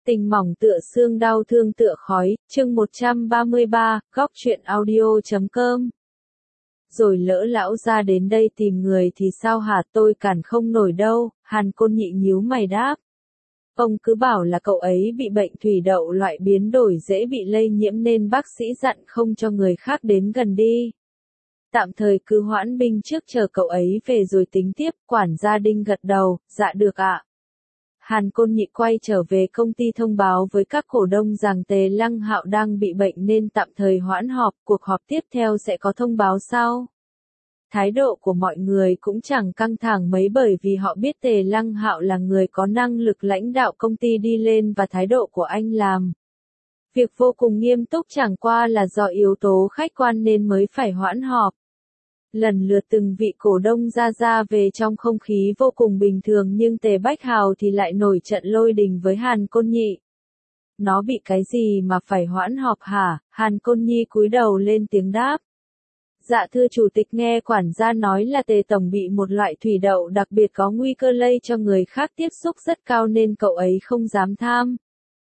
Tình mỏng tựa xương đau thương tựa khói, chương 133, góc truyện audio.com. Rồi lỡ lão ra đến đây tìm người thì sao hả, tôi cản không nổi đâu, Hàn Côn Nhị nhíu mày đáp. Ông cứ bảo là cậu ấy bị bệnh thủy đậu loại biến đổi dễ bị lây nhiễm nên bác sĩ dặn không cho người khác đến gần đi. Tạm thời cứ hoãn binh trước chờ cậu ấy về rồi tính tiếp, quản gia Đinh gật đầu, dạ được ạ. Hàn Côn Nhị quay trở về công ty thông báo với các cổ đông rằng Tề Lăng Hạo đang bị bệnh nên tạm thời hoãn họp, cuộc họp tiếp theo sẽ có thông báo sau. Thái độ của mọi người cũng chẳng căng thẳng mấy bởi vì họ biết Tề Lăng Hạo là người có năng lực lãnh đạo công ty đi lên và thái độ của anh làm việc vô cùng nghiêm túc, chẳng qua là do yếu tố khách quan nên mới phải hoãn họp. Lần lượt từng vị cổ đông ra về trong không khí vô cùng bình thường nhưng Tề Bách Hào thì lại nổi trận lôi đình với Hàn Côn Nhị. Nó bị cái gì mà phải hoãn họp hả? Hàn Côn Nhi cúi đầu lên tiếng đáp. Dạ thưa chủ tịch, nghe quản gia nói là Tề Tổng bị một loại thủy đậu đặc biệt có nguy cơ lây cho người khác tiếp xúc rất cao nên cậu ấy không dám tham.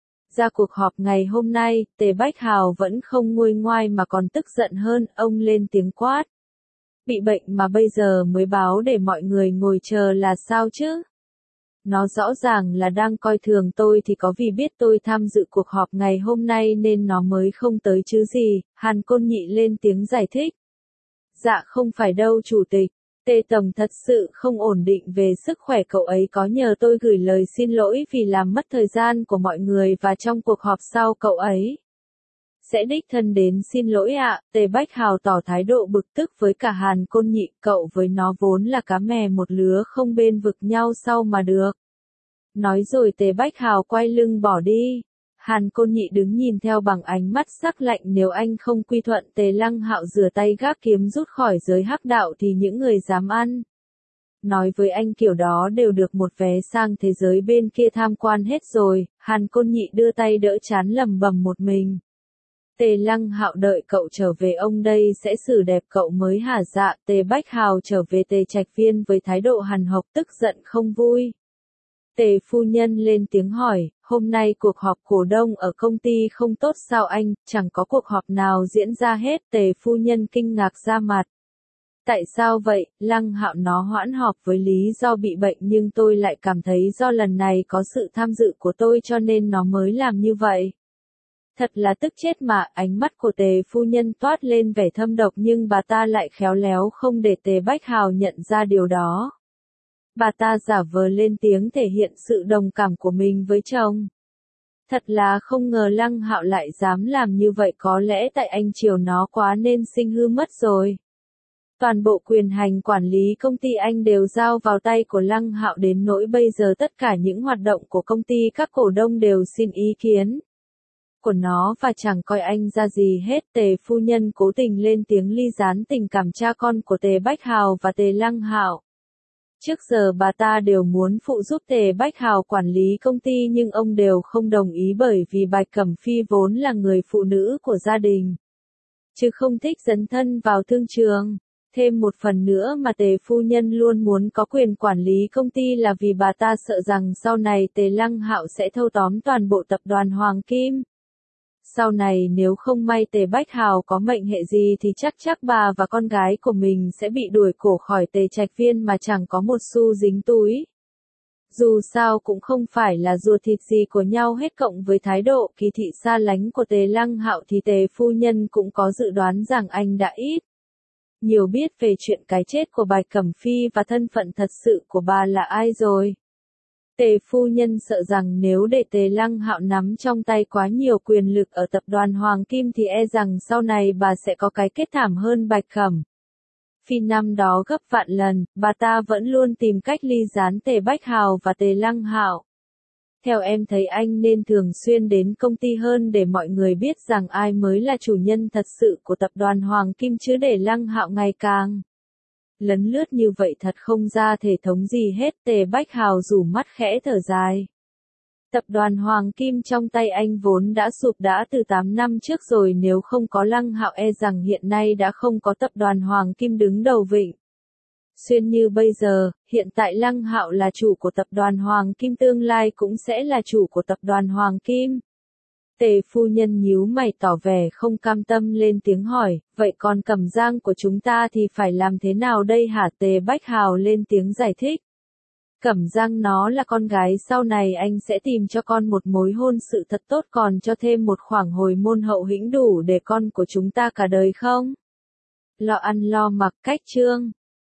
Ra cuộc họp ngày hôm nay, Tề Bách Hào vẫn không nguôi ngoai mà còn tức giận hơn, ông lên tiếng quát. Bị bệnh mà bây giờ mới báo để mọi người ngồi chờ là sao chứ? Nó rõ ràng là đang coi thường tôi thì có vì biết tôi tham dự cuộc họp ngày hôm nay nên nó mới không tới chứ gì, Hàn Côn Nhị lên tiếng giải thích. Dạ không phải đâu chủ tịch, Tề Tổng thật sự không ổn định về sức khỏe, cậu ấy có nhờ tôi gửi lời xin lỗi vì làm mất thời gian của mọi người và trong cuộc họp sau cậu ấy sẽ đích thân đến xin lỗi ạ. Tề Bách Hào tỏ thái độ bực tức với cả Hàn Côn Nhị, cậu với nó vốn là cá mè một lứa không bên vực nhau sau mà được. Nói rồi Tề Bách Hào quay lưng bỏ đi. Hàn Côn Nhị đứng nhìn theo bằng ánh mắt sắc lạnh, nếu anh không quy thuận Tề Lăng Hạo rửa tay gác kiếm rút khỏi giới hắc đạo thì những người dám ăn nói với anh kiểu đó đều được một vé sang thế giới bên kia tham quan hết rồi. Hàn Côn Nhị đưa tay đỡ trán lẩm bẩm một mình. Tề Lăng Hạo đợi cậu trở về ông đây sẽ xử đẹp cậu mới hả? Dạ. Tề Bách Hào trở về Tề Trạch Viên với thái độ hằn học, tức giận không vui. Tề phu nhân lên tiếng hỏi, hôm nay cuộc họp cổ đông ở công ty không tốt sao anh? Chẳng có cuộc họp nào diễn ra hết. Tề phu nhân kinh ngạc ra mặt. Tại sao vậy? Lăng Hạo nó hoãn họp với lý do bị bệnh nhưng tôi lại cảm thấy do lần này có sự tham dự của tôi cho nên nó mới làm như vậy. Thật là tức chết mà. Ánh mắt của Tề phu nhân toát lên vẻ thâm độc nhưng bà ta lại khéo léo không để Tề Bách Hào nhận ra điều đó. Bà ta giả vờ lên tiếng thể hiện sự đồng cảm của mình với chồng. Thật là không ngờ Lăng Hạo lại dám làm như vậy, có lẽ tại anh chiều nó quá nên sinh hư mất rồi. Toàn bộ quyền hành quản lý công ty anh đều giao vào tay của Lăng Hạo đến nỗi bây giờ tất cả những hoạt động của công ty các cổ đông đều xin ý kiến của nó và chẳng coi anh ra gì hết. Tề phu nhân cố tình lên tiếng ly gián tình cảm cha con của Tề Bách Hào và Tề Lăng Hạo. Trước giờ bà ta đều muốn phụ giúp Tề Bách Hào quản lý công ty nhưng ông đều không đồng ý bởi vì Bạch Cẩm Phi vốn là người phụ nữ của gia đình, chứ không thích dấn thân vào thương trường. Thêm một phần nữa mà Tề phu nhân luôn muốn có quyền quản lý công ty là vì bà ta sợ rằng sau này Tề Lăng Hạo sẽ thâu tóm toàn bộ tập đoàn Hoàng Kim. Sau này nếu không may Tề Bách Hào có mệnh hệ gì thì chắc bà và con gái của mình sẽ bị đuổi cổ khỏi Tề Trạch Viên mà chẳng có một xu dính túi. Dù sao cũng không phải là ruột thịt gì của nhau hết, cộng với thái độ kỳ thị xa lánh của Tề Lăng Hạo thì Tề phu nhân cũng có dự đoán rằng anh đã ít nhiều biết về chuyện cái chết của Bạch Cẩm Phi và thân phận thật sự của bà là ai rồi. Tề phu nhân sợ rằng nếu để Tề Lăng Hạo nắm trong tay quá nhiều quyền lực ở tập đoàn Hoàng Kim thì e rằng sau này bà sẽ có cái kết thảm hơn Bạch Cẩm Phi năm đó gấp vạn lần. Bà ta vẫn luôn tìm cách ly gián Tề Bách Hào và Tề Lăng Hạo. Theo em thấy anh nên thường xuyên đến công ty hơn để mọi người biết rằng ai mới là chủ nhân thật sự của tập đoàn Hoàng Kim, chứ để Lăng Hạo ngày càng lấn lướt như vậy thật không ra thể thống gì hết. Tề Bách Hào rủ mắt khẽ thở dài. Tập đoàn Hoàng Kim trong tay anh vốn đã sụp đã từ 8 năm trước rồi, nếu không có Lăng Hạo e rằng hiện nay đã không có tập đoàn Hoàng Kim đứng đầu vịnh. Xuyên như bây giờ, hiện tại Lăng Hạo là chủ của tập đoàn Hoàng Kim, tương lai cũng sẽ là chủ của tập đoàn Hoàng Kim. Tề phu nhân nhíu mày tỏ vẻ không cam tâm lên tiếng hỏi, vậy còn Cẩm Giang của chúng ta thì phải làm thế nào đây hả? Tề Bách Hào lên tiếng giải thích. Cẩm Giang nó là con gái sau này anh sẽ tìm cho con một mối hôn sự thật tốt, còn cho thêm một khoảng hồi môn hậu hĩnh đủ để con của chúng ta cả đời không? Lo ăn lo mặc cách chương.